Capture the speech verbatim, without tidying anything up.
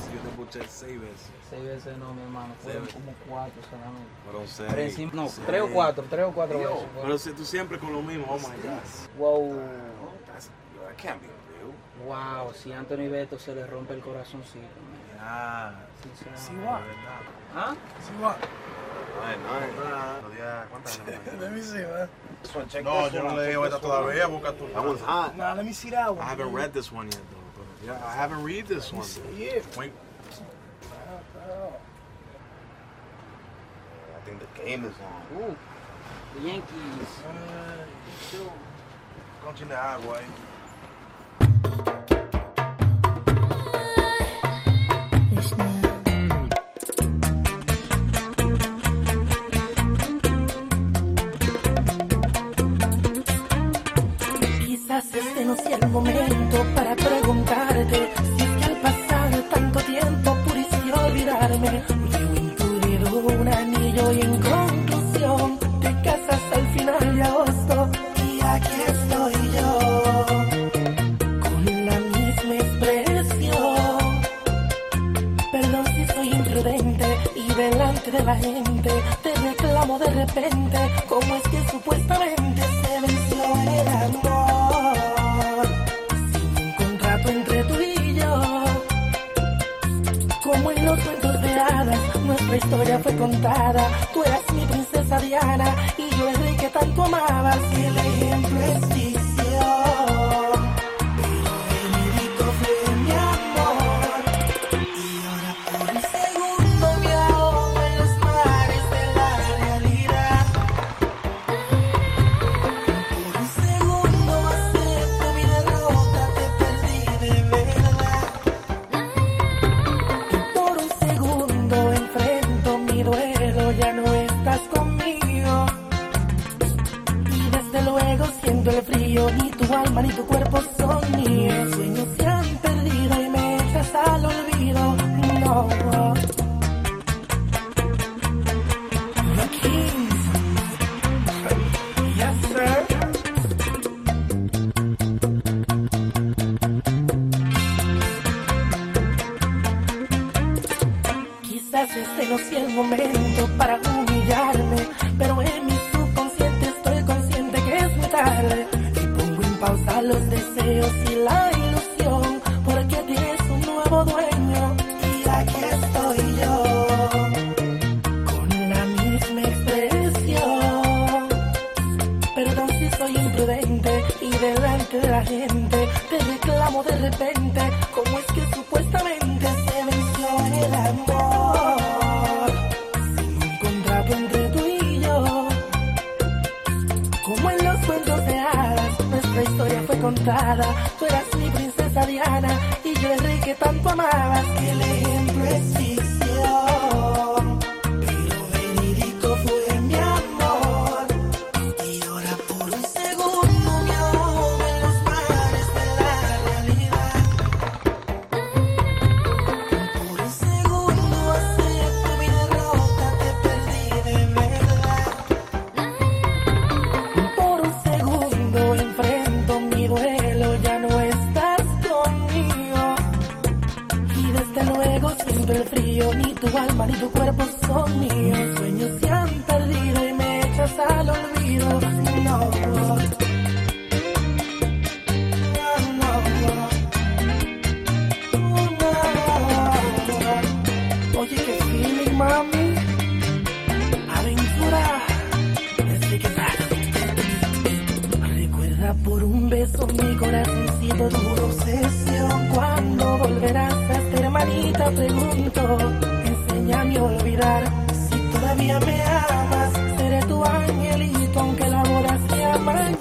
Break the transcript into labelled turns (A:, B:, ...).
A: yo te escuché seis veces.
B: Seis veces no, mi hermano, fueron como cuatro solamente.
A: Fueron seis.
B: Pero encima, no,
A: seis.
B: tres o cuatro, tres o cuatro
A: Yo,
B: veces.
A: pero si tú siempre con lo mismo, oh my God.
B: Wow.
A: That's, yo, that can't be real.
B: Wow, si Anthony Beto se le rompe el corazoncito.
A: Ya.
B: Sinceramente.
A: Sí, va.
B: ¿Ah?
A: Sí, va. Ay, no, no. ¿Cuántas
C: Let me see, man.
A: No, yo no le digo esta todavía. Busca tu. That one's hot.
C: Nah, let me see that one.
A: I haven't read this one yet, though. But yeah, I haven't read this one.
C: Yeah.
A: Wait. I think the game is on.
B: Uh, the Yankees.
A: Concha de agua ahí.
D: Quizás este no sea el momento para preguntarte si es que al pasar tanto tiempo pudiste olvidarme. Yo incluido un anillo y en conclusión te casas al final de agosto y aquí estoy yo con la misma expresión. Perdón si soy imprudente y delante de la gente te reclamo de repente cómo es que supuestamente se venció el amor sin un contrato entre tú y yo. Como en los cuentos de hadas, nuestra historia fue contada. Tú eras mi princesa Diana y yo el rey que tanto amabas. Y el ejemplo es ficción, pero verídico fue mi amor. Y ahora por un segundo me ahogo en los mares de la realidad. Por un segundo acepto mi derrota, te perdí de verdad. Por un segundo enfrento mi duelo, ya no estás conmigo. Y desde luego siento el frío, ni tu alma ni tu cuerpo son míos. Sueños se han perdido y me echas al olvido. No. The Kings. Yes, sir. Quizás este no sea el momento para humillarme, pero en mi subconsciente estoy consciente que es muy tarde. Y pongo en pausa los deseos y la ilusión, porque tienes un nuevo dueño. Y aquí estoy yo, con la misma expresión. Perdón si soy imprudente y delante de la gente te reclamo de repente cómo es que supuestamente se venció el amor sin un contrato entre tú y yo. Como en los cuentos de hadas, nuestra historia fue contada. Tú eras mi princesa Diana y yo el rey que tanto amabas. El ejemplo es ficción, pero verídico fue mi amor. Y ahora por un segundo me ahogo en los mares de la realidad. Por un segundo acepto mi derrota, te perdí de verdad. Por un segundo enfrento mi duelo, ya no estás conmigo. Y desde luego siento el frío, ni tu alma ni tu cuerpo son míos. Sueños se han perdido y me echas al olvido. No, no, no. Oye, qué feeling, mami. Aventura. Desde que recuerda por un beso mi corazoncito duro. Obsesión, ¿cuándo volverás a esta hermanita? Pregunto, enséñame a olvidar. Si todavía me amas, seré tu angelito, aunque la boda sea mañana.